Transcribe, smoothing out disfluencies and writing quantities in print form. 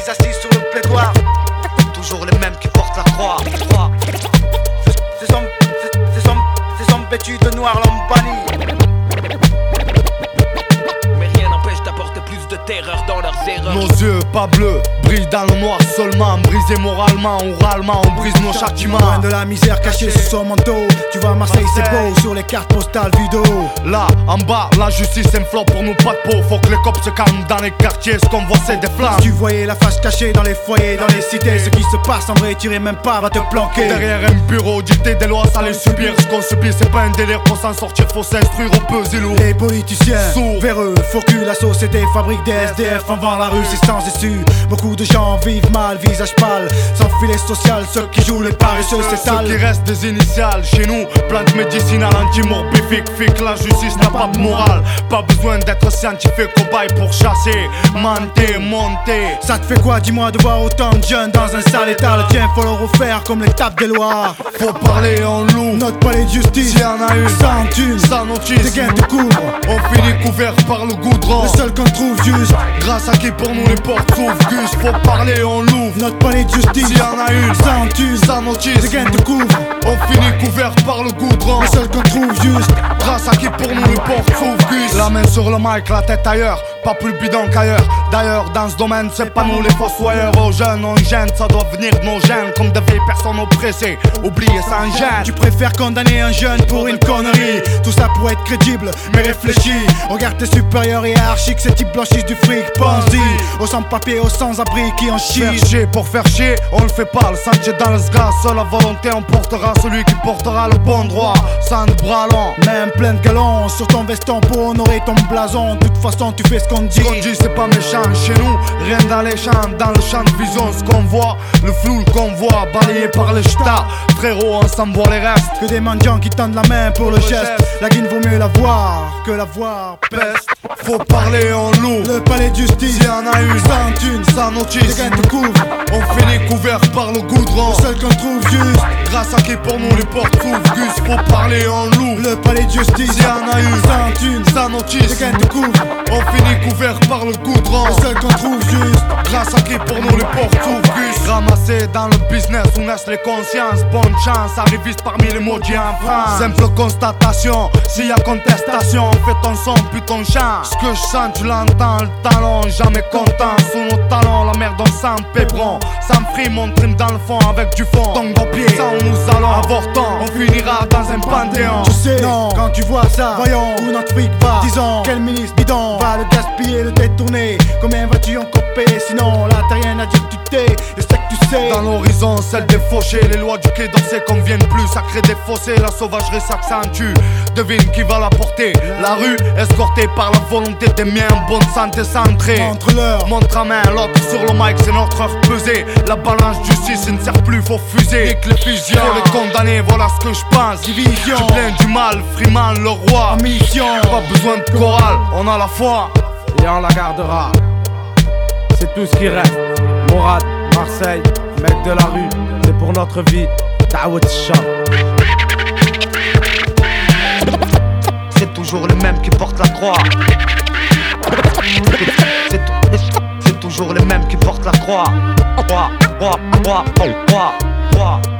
l'église assis sur le plaidoir. Toujours les mêmes qui portent la croix. Ces hommes vêtus de noir l'ont banni. Mais rien n'empêche d'apporter plus de terreur dans leurs erreurs. Nos yeux pas bleus, brillent dans le noir seulement. Brisés moralement, oralement, on brise nos châtiments. Loin de la misère cachée sous son manteau. Tu vois Marseille c'est beau sur les cartes postales vidéo. Là, en bas, la justice c'est un flop pour nous pas de peau. Faut que les cops se calment dans les quartiers, ce qu'on voit c'est des flammes. Tu voyais la face cachée dans les foyers, dans les cités. Ce qui se passe en vrai, tu irais même pas, va te planquer. Derrière un bureau, dicter des lois, ça les subir. Ce qu'on subit c'est pas un délire, pour s'en sortir faut s'instruire au peu zélou. Les politiciens, sourds, véreux, faux cul, la société fabrique des SDF en vend la rue, c'est sans issue. Beaucoup de gens vivent mal, visage pâle, sans filet social. Ceux qui jouent les paresseux s'étalent. Ceux qui restent des initiales chez nous, plante médicinale anti-morbifique. Fique, la justice n'a pas de morale. Pas besoin d'être scientifique, cobaye pour chasser, mentir, monter. Ça te fait quoi, dis-moi, de voir autant de jeunes dans un sale état? Le tien, faut le refaire comme les tapes des lois. Faut parler en loup, notre palais de justice, s'il y en a une, sans thune, sans notice, des gains de couvre. On finit couvert par le goudron. Le seul qu'on trouve juste, grâce à qui pour nous les portes s'ouvrent. Gus, faut parler en loup, notre palais de justice, s'il y en a une, sans thune, sans notice, des gains de couvre. On finit couvert par le goudron. Le seul qu'on trouve juste, grâce à qui pour nous les portes s'ouvrent. Gus, la main sur le mic, la tête ailleurs, pas plus bidon qu'ailleurs. D'ailleurs dans ce domaine c'est pas nous les fossoyeurs. Aux jeunes on gêne, ça doit venir de nos gènes. Comme de vieilles personnes oppressées, oubliées sans gêne. Tu préfères condamner un jeune pour une connerie. Tout ça pour être crédible, mais réfléchis. Regarde tes supérieurs hiérarchiques, ces types blanchissent du fric. Pense-y, aux sans-papiers, aux sans-abri qui en chient. Faire chier pour faire chier, on le fait pas. Le sentier dans le sgas, seule la volonté emportera celui qui portera le bon droit. Sans de bras longs, même plein de galons sur ton veston pour honorer ton blason. De toute façon tu fais ce qu'on dit. Ce qu'on dit c'est pas méchant chez nous, rien dans les champs, dans le champ de vision. Ce qu'on voit, le flou, le convoi, balayé par les ch'tas. Frérot, on s'en voit les restes. Que des mendiants qui tendent la main pour le geste. La guine vaut mieux la voir que la voir. Peste, faut parler en loup. Le palais de justice, s'il y en a une, sans thune, sans notice, des gains de couvre. On finit couvert par le goudron. Le seul qu'on trouve juste, grâce à qui pour nous les portes s'ouvrent. Gus, faut parler en loup. Le palais de justice, s'il y en a une, sans thune, sans notice, des gains de couvre. On finit couvert par le goudron. Le seul qu'on trouve juste, grâce à qui pour nous les portes s'ouvrent. Gus, ramassé dans le business où naissent les consciences. Bonne chance, arriviste parmi les maudits en France. Simple constatation, s'il y a contestation, fais ton son puis ton chant. Ce que je sens tu l'entends, le talent, jamais content. Sous nos talons, la merde on sent pébron. Sans frime, on trime dans le fond avec du fond. Tongue au pied, sans nous allons avortant. On finira dans un panthéon. Tu sais, non, quand tu vois ça, voyons où notre fric va. Disons, quel ministre bidon va le gaspiller, le détourner. Combien vas-tu en couper? Sinon, là t'as rien à dire, tu t'es, je sais que tu sais. Dans l'horizon, celle des fauchés. Les lois du quai d'Orsay conviennent plus. Ça crée des fossés, la sauvagerie s'accentue. Devine qui va la porter. La rue, escortée par la volonté des miens. Bonne santé centrée. Montre-leur, montre à main, l'autre sur le mic, c'est notre heure pesée. La balance justice ne sert plus, faut fuser. Nique les fusions, faut les condamner, voilà ce que je pense. Division, je plains du mal, Freeman le roi. En mission, pas besoin de chorale, on a la foi. Et on la gardera. C'est tout ce qui reste. Mourad, Marseille, mec de la rue. C'est pour notre vie. Daoud Shah. C'est toujours les mêmes qui portent la croix. C'est toujours les mêmes qui portent la croix. Croix, croix, croix, croix, croix.